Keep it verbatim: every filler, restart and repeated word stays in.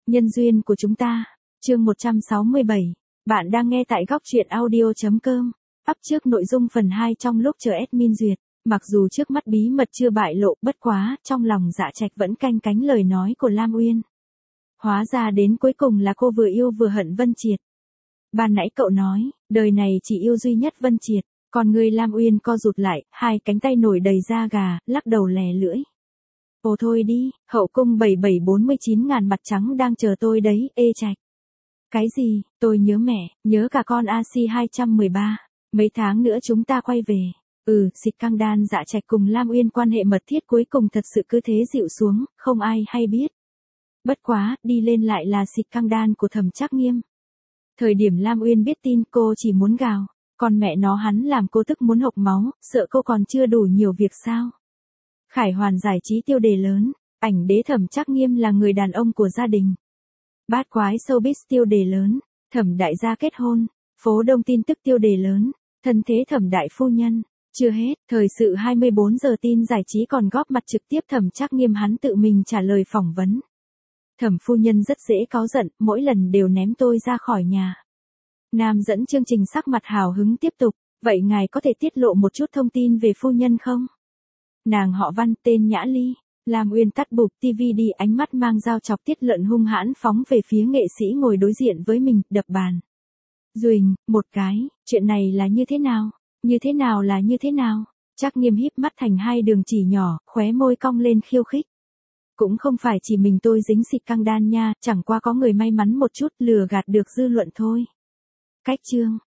Nhân duyên của chúng ta, chương một trăm sáu mươi bảy. Bạn đang nghe tại góc truyện audio.com. Up trước nội dung phần hai trong lúc chờ admin duyệt. Mặc dù trước mắt bí mật chưa bại lộ, bất quá, trong lòng Dạ Trạch vẫn canh cánh lời nói của Lam Uyên. Hóa ra đến cuối cùng là cô vừa yêu vừa hận Vân Triệt. Ban nãy cậu nói, đời này chỉ yêu duy nhất Vân Triệt, còn người Lam Uyên co rụt lại, hai cánh tay nổi đầy da gà, lắc đầu lè lưỡi. Ồ thôi đi, hậu cung bảy bảy bốn mươi chín ngàn mặt trắng đang chờ tôi đấy, ê Trạch. Cái gì, tôi nhớ mẹ, nhớ cả con a xê hai một ba, mấy tháng nữa chúng ta quay về. Ừ, xịt căng đan. Dạ Trạch cùng Lam Uyên quan hệ mật thiết cuối cùng thật sự cứ thế dịu xuống, không ai hay biết. Bất quá, đi lên lại là xịt căng đan của Thẩm Trác Nghiêm. Thời điểm Lam Uyên biết tin cô chỉ muốn gào, còn mẹ nó hắn làm cô tức muốn hộc máu, sợ cô còn chưa đủ nhiều việc sao. Khải Hoàn giải trí tiêu đề lớn, ảnh đế Thẩm Trác Nghiêm là người đàn ông của gia đình. Bát quái showbiz tiêu đề lớn, Thẩm đại gia kết hôn, phố đông tin tức tiêu đề lớn, thân thế Thẩm đại phu nhân. Chưa hết, thời sự hai mươi bốn giờ tin giải trí còn góp mặt trực tiếp Thẩm Trác Nghiêm hắn tự mình trả lời phỏng vấn. Thẩm phu nhân rất dễ cáu giận, mỗi lần đều ném tôi ra khỏi nhà. Nam dẫn chương trình sắc mặt hào hứng tiếp tục, vậy ngài có thể tiết lộ một chút thông tin về phu nhân không? Nàng họ Văn, tên Nhã Ly. Lam Uyên tắt bụp tivi đi, ánh mắt mang dao chọc tiết lợn hung hãn phóng về phía nghệ sĩ ngồi đối diện với mình, đập bàn. Duỳnh, một cái, chuyện này là như thế nào? Như thế nào là như thế nào? Trác Nghiêm híp mắt thành hai đường chỉ nhỏ, khóe môi cong lên khiêu khích. Cũng không phải chỉ mình tôi dính xịt căng đan nha, chẳng qua có người may mắn một chút lừa gạt được dư luận thôi. Cách chương,